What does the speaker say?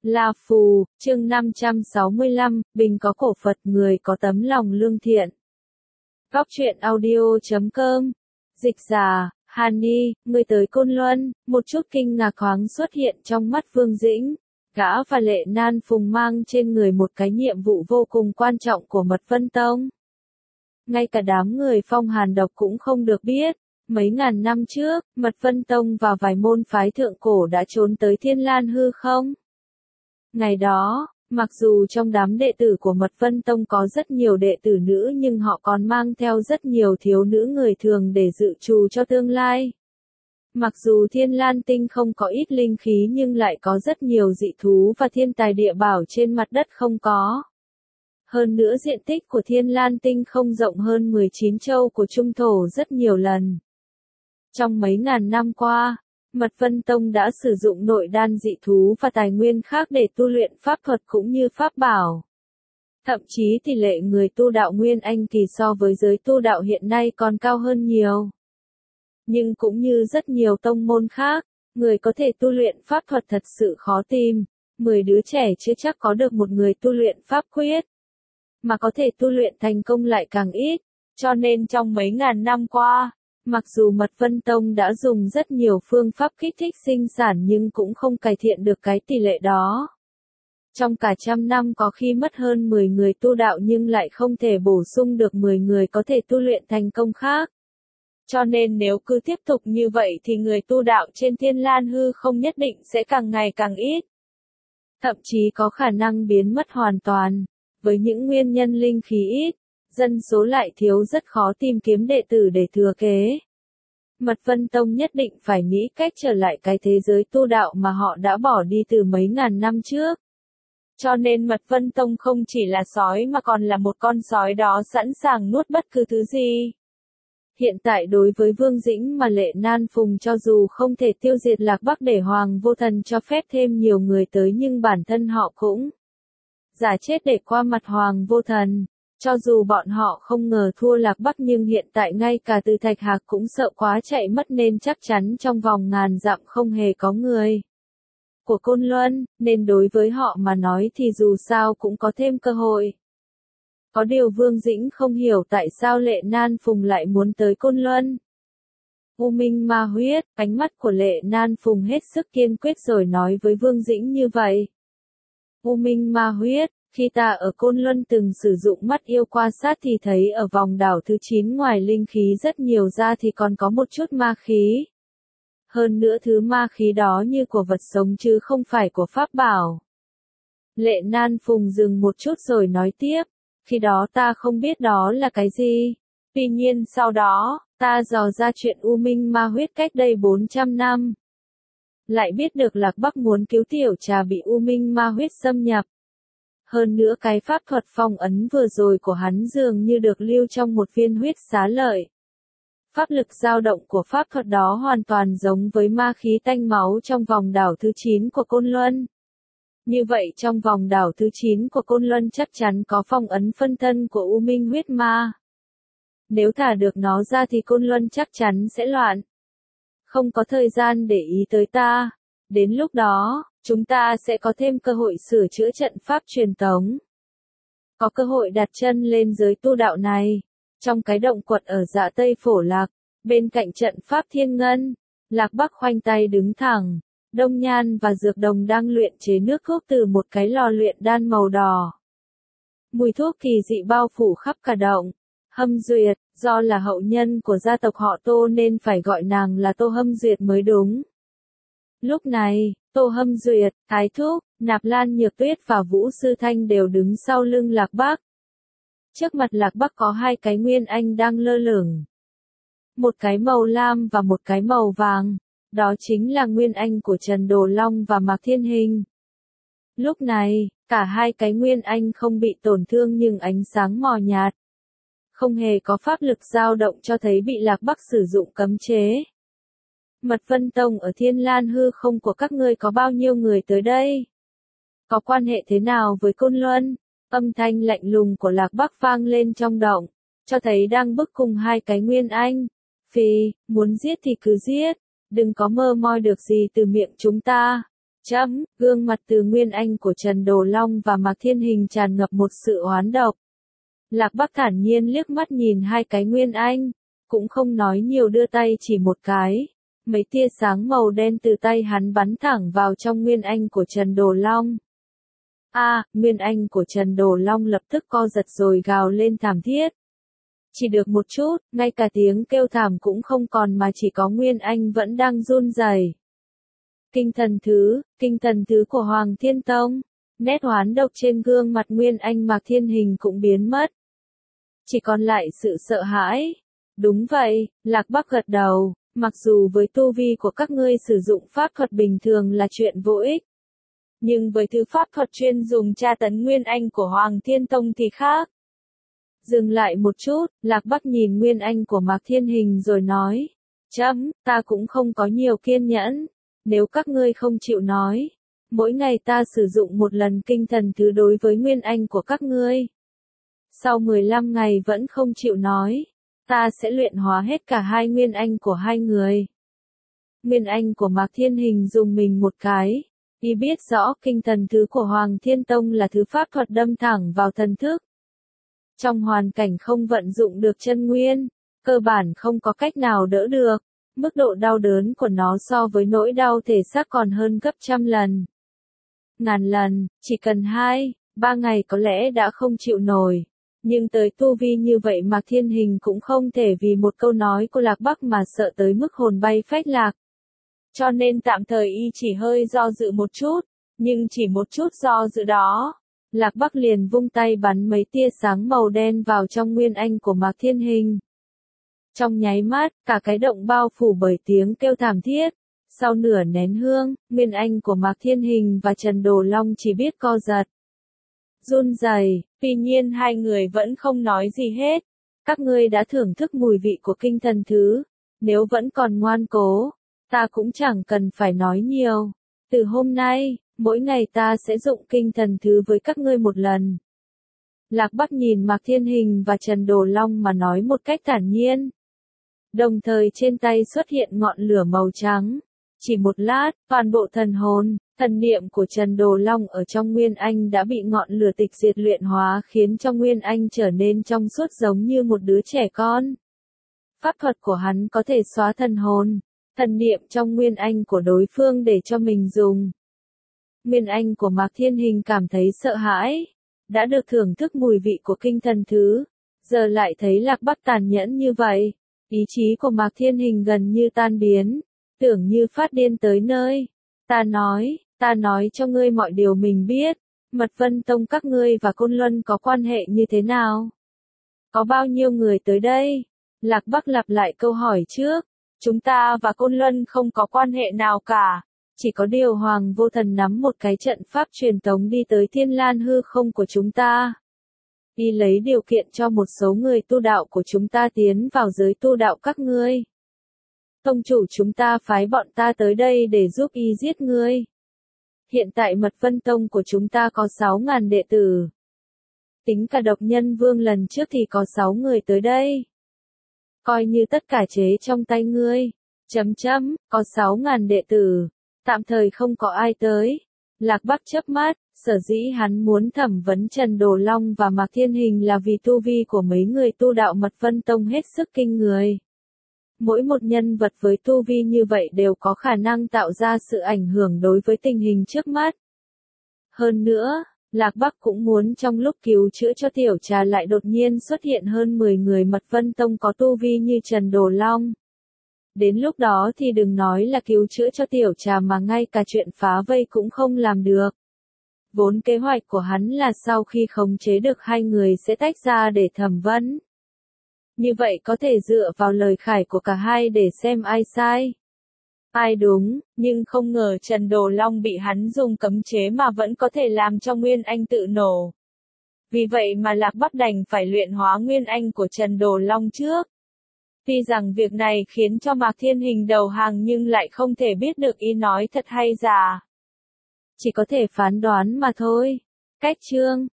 La Phù, chương 565, Bình có cổ Phật, người có tấm lòng lương thiện. Góc truyện audio.com. Dịch giả, Hàn-ni, người tới Côn Luân, một chút kinh ngạc thoáng xuất hiện trong mắt Vương Dĩnh. Gã và Lệ Nan Phùng mang trên người một cái nhiệm vụ vô cùng quan trọng của Mật Vân Tông. Ngay cả đám người Phong Hàn Độc cũng không được biết. Mấy ngàn năm trước, Mật Vân Tông và vài môn phái thượng cổ đã trốn tới Thiên Lan hư không? Ngày đó, mặc dù trong đám đệ tử của Mật Vân Tông có rất nhiều đệ tử nữ nhưng họ còn mang theo rất nhiều thiếu nữ người thường để dự trù cho tương lai. Mặc dù Thiên Lan Tinh không có ít linh khí nhưng lại có rất nhiều dị thú và thiên tài địa bảo trên mặt đất không có. Hơn nữa diện tích của Thiên Lan Tinh không rộng hơn 19 châu của Trung Thổ rất nhiều lần. Trong mấy ngàn năm qua, Mật Vân Tông đã sử dụng nội đan dị thú và tài nguyên khác để tu luyện pháp thuật cũng như pháp bảo. Thậm chí tỷ lệ người tu đạo Nguyên Anh kỳ so với giới tu đạo hiện nay còn cao hơn nhiều. Nhưng cũng như rất nhiều tông môn khác, người có thể tu luyện pháp thuật thật sự khó tìm. 10 đứa trẻ chưa chắc có được một người tu luyện pháp quyết. Mà có thể tu luyện thành công lại càng ít. Cho nên trong mấy ngàn năm qua, mặc dù Mật Vân Tông đã dùng rất nhiều phương pháp kích thích sinh sản nhưng cũng không cải thiện được cái tỷ lệ đó. Trong cả trăm năm có khi mất hơn 10 người tu đạo nhưng lại không thể bổ sung được 10 người có thể tu luyện thành công khác. Cho nên nếu cứ tiếp tục như vậy thì người tu đạo trên Thiên Lan hư không nhất định sẽ càng ngày càng ít. Thậm chí có khả năng biến mất hoàn toàn. Với những nguyên nhân linh khí ít, dân số lại thiếu rất khó tìm kiếm đệ tử để thừa kế. Mật Vân Tông nhất định phải nghĩ cách trở lại cái thế giới tu đạo mà họ đã bỏ đi từ mấy ngàn năm trước. Cho nên Mật Vân Tông không chỉ là sói mà còn là một con sói đó sẵn sàng nuốt bất cứ thứ gì. Hiện tại đối với Vương Dĩnh mà Lệ Nan Phùng cho dù không thể tiêu diệt Lạc Bắc để Hoàng Vô Thần cho phép thêm nhiều người tới nhưng bản thân họ cũng giả chết để qua mặt Hoàng Vô Thần. Cho dù bọn họ không ngờ thua Lạc Bắc nhưng hiện tại ngay cả Từ Thạch Hạc cũng sợ quá chạy mất nên chắc chắn trong vòng ngàn dặm không hề có người của Côn Luân, nên đối với họ mà nói thì dù sao cũng có thêm cơ hội. Có điều Vương Dĩnh không hiểu tại sao Lệ Nan Phùng lại muốn tới Côn Luân. U Minh Ma Huyết, ánh mắt của Lệ Nan Phùng hết sức kiên quyết rồi nói với Vương Dĩnh như vậy. U Minh Ma Huyết, khi ta ở Côn Luân từng sử dụng mắt yêu quan sát thì thấy ở vòng đảo thứ 9 ngoài linh khí rất nhiều ra thì còn có một chút ma khí. Hơn nữa thứ ma khí đó như của vật sống chứ không phải của pháp bảo. Lệ Nan Phùng dừng một chút rồi nói tiếp, khi đó ta không biết đó là cái gì. Tuy nhiên sau đó, ta dò ra chuyện U Minh Ma Huyết cách đây 400 năm. Lại biết được Lạc Bắc muốn cứu Tiểu Trà bị U Minh Ma Huyết xâm nhập. Hơn nữa cái pháp thuật phong ấn vừa rồi của hắn dường như được lưu trong một viên huyết xá lợi. Pháp lực dao động của pháp thuật đó hoàn toàn giống với ma khí tanh máu trong vòng đảo thứ 9 của Côn Luân. Như vậy trong vòng đảo thứ 9 của Côn Luân chắc chắn có phong ấn phân thân của U Minh huyết ma. Nếu thả được nó ra thì Côn Luân chắc chắn sẽ loạn. Không có thời gian để ý tới ta. Đến lúc đó, chúng ta sẽ có thêm cơ hội sửa chữa trận pháp truyền tống. Có cơ hội đặt chân lên giới tu đạo này. Trong cái động quật ở Dạ Tây Phổ Lạc, bên cạnh trận pháp thiên ngân, Lạc Bắc khoanh tay đứng thẳng. Đông Nhan và Dược Đồng đang luyện chế nước thuốc từ một cái lò luyện đan màu đỏ. Mùi thuốc kỳ dị bao phủ khắp cả động. Hâm Duyệt, do là hậu nhân của gia tộc họ Tô nên phải gọi nàng là Tô Hâm Duyệt mới đúng. Lúc này, Tô Hâm Duyệt, Thái Thúc, Nạp Lan Nhược Tuyết và Vũ Sư Thanh đều đứng sau lưng Lạc Bắc. Trước mặt Lạc Bắc có hai cái Nguyên Anh đang lơ lửng. Một cái màu lam và một cái màu vàng. Đó chính là Nguyên Anh của Trần Đồ Long và Mạc Thiên Hình. Lúc này, cả hai cái Nguyên Anh không bị tổn thương nhưng ánh sáng mờ nhạt. Không hề có pháp lực dao động cho thấy bị Lạc Bắc sử dụng cấm chế. Mật Vân Tông ở Thiên Lan hư không của các ngươi có bao nhiêu người tới đây? Có quan hệ thế nào với Côn Luân? Âm thanh lạnh lùng của Lạc Bắc vang lên trong động, cho thấy đang bức cùng hai cái Nguyên Anh. Phì, muốn giết thì cứ giết. Đừng có mơ moi được gì từ miệng chúng ta. Gương mặt từ Nguyên Anh của Trần Đồ Long và Mạc Thiên Hình tràn ngập một sự oán độc. Lạc Bắc thản nhiên liếc mắt nhìn hai cái Nguyên Anh, cũng không nói nhiều đưa tay chỉ một cái. Mấy tia sáng màu đen từ tay hắn bắn thẳng vào trong Nguyên Anh của Trần Đồ Long. Nguyên Anh của Trần Đồ Long lập tức co giật rồi gào lên thảm thiết. Chỉ được một chút, ngay cả tiếng kêu thảm cũng không còn mà chỉ có Nguyên Anh vẫn đang run rẩy. Kinh thần thứ của Hoàng Thiên Tông. Nét oán độc trên gương mặt Nguyên Anh Mạc Thiên Hình cũng biến mất. Chỉ còn lại sự sợ hãi. Đúng vậy, Lạc Bắc gật đầu, mặc dù với tu vi của các ngươi sử dụng pháp thuật bình thường là chuyện vô ích. Nhưng với thứ pháp thuật chuyên dùng tra tấn Nguyên Anh của Hoàng Thiên Tông thì khác. Dừng lại một chút, Lạc Bắc nhìn Nguyên Anh của Mạc Thiên Hình rồi nói. Ta cũng không có nhiều kiên nhẫn. Nếu các ngươi không chịu nói, mỗi ngày ta sử dụng một lần kinh thần thứ đối với Nguyên Anh của các ngươi. Sau 15 ngày vẫn không chịu nói, ta sẽ luyện hóa hết cả hai Nguyên Anh của hai người. Nguyên Anh của Mạc Thiên Hình dùng mình một cái. Y biết rõ kinh thần thứ của Hoàng Thiên Tông là thứ pháp thuật đâm thẳng vào thần thức. Trong hoàn cảnh không vận dụng được chân nguyên, cơ bản không có cách nào đỡ được. Mức độ đau đớn của nó so với nỗi đau thể xác còn hơn gấp trăm lần. Ngàn lần, chỉ cần 2-3 ngày có lẽ đã không chịu nổi. Nhưng tới tu vi như vậy Mạc Thiên Hình cũng không thể vì một câu nói của Lạc Bắc mà sợ tới mức hồn bay phách lạc. Cho nên tạm thời y chỉ hơi do dự một chút, nhưng chỉ một chút do dự đó. Lạc Bắc liền vung tay bắn mấy tia sáng màu đen vào trong Nguyên Anh của Mạc Thiên Hình. Trong nháy mắt, cả cái động bao phủ bởi tiếng kêu thảm thiết. Sau nửa nén hương, Nguyên Anh của Mạc Thiên Hình và Trần Đồ Long chỉ biết co giật. Run rẩy, tuy nhiên hai người vẫn không nói gì hết. Các ngươi đã thưởng thức mùi vị của kinh thần thứ. Nếu vẫn còn ngoan cố, ta cũng chẳng cần phải nói nhiều. Từ hôm nay, mỗi ngày ta sẽ dụng kinh thần thứ với các ngươi một lần. Lạc Bắc nhìn Mạc Thiên Hình và Trần Đồ Long mà nói một cách thản nhiên. Đồng thời trên tay xuất hiện ngọn lửa màu trắng. Chỉ một lát, toàn bộ thần hồn, thần niệm của Trần Đồ Long ở trong Nguyên Anh đã bị ngọn lửa tịch diệt luyện hóa khiến cho Nguyên Anh trở nên trong suốt giống như một đứa trẻ con. Pháp thuật của hắn có thể xóa thần hồn, thần niệm trong Nguyên Anh của đối phương để cho mình dùng. Nguyên Anh của Mạc Thiên Hình cảm thấy sợ hãi. Đã được thưởng thức mùi vị của kinh thần thứ, giờ lại thấy Lạc Bắc tàn nhẫn như vậy. Ý chí của Mạc Thiên Hình gần như tan biến, tưởng như phát điên tới nơi. Ta nói cho ngươi mọi điều mình biết, Mật Vân Tông các ngươi và Côn Luân có quan hệ như thế nào? Có bao nhiêu người tới đây? Lạc Bắc lặp lại câu hỏi trước. Chúng ta và Côn Luân không có quan hệ nào cả. Chỉ có điều Hoàng Vô Thần nắm một cái trận pháp truyền tống đi tới Thiên Lan hư không của chúng ta. Y lấy điều kiện cho một số người tu đạo của chúng ta tiến vào giới tu đạo các ngươi. Tông chủ chúng ta phái bọn ta tới đây để giúp y giết ngươi. Hiện tại Mật Vân Tông của chúng ta có 6.000 đệ tử. Tính cả độc nhân vương lần trước thì có 6 người tới đây. Coi như tất cả chế trong tay ngươi. Có 6.000 đệ tử. Tạm thời không có ai tới. Lạc Bắc chớp mắt, sở dĩ hắn muốn thẩm vấn Trần Đồ Long và Mạc Thiên Hình là vì tu vi của mấy người tu đạo Mật Vân Tông hết sức kinh người. Mỗi một nhân vật với tu vi như vậy đều có khả năng tạo ra sự ảnh hưởng đối với tình hình trước mắt. Hơn nữa, Lạc Bắc cũng muốn trong lúc cứu chữa cho Tiểu Trà lại đột nhiên xuất hiện hơn 10 người Mật Vân Tông có tu vi như Trần Đồ Long. Đến lúc đó thì đừng nói là cứu chữa cho Tiểu Trà mà ngay cả chuyện phá vây cũng không làm được. Vốn kế hoạch của hắn là sau khi khống chế được hai người sẽ tách ra để thẩm vấn. Như vậy có thể dựa vào lời khải của cả hai để xem ai sai, ai đúng, nhưng không ngờ Trần Đồ Long bị hắn dùng cấm chế mà vẫn có thể làm cho Nguyên Anh tự nổ. Vì vậy mà Lạc Bắc đành phải luyện hóa Nguyên Anh của Trần Đồ Long trước. Tuy rằng việc này khiến cho Mạc Thiên Hình đầu hàng nhưng lại không thể biết được y nói thật hay giả. Chỉ có thể phán đoán mà thôi. Cách chương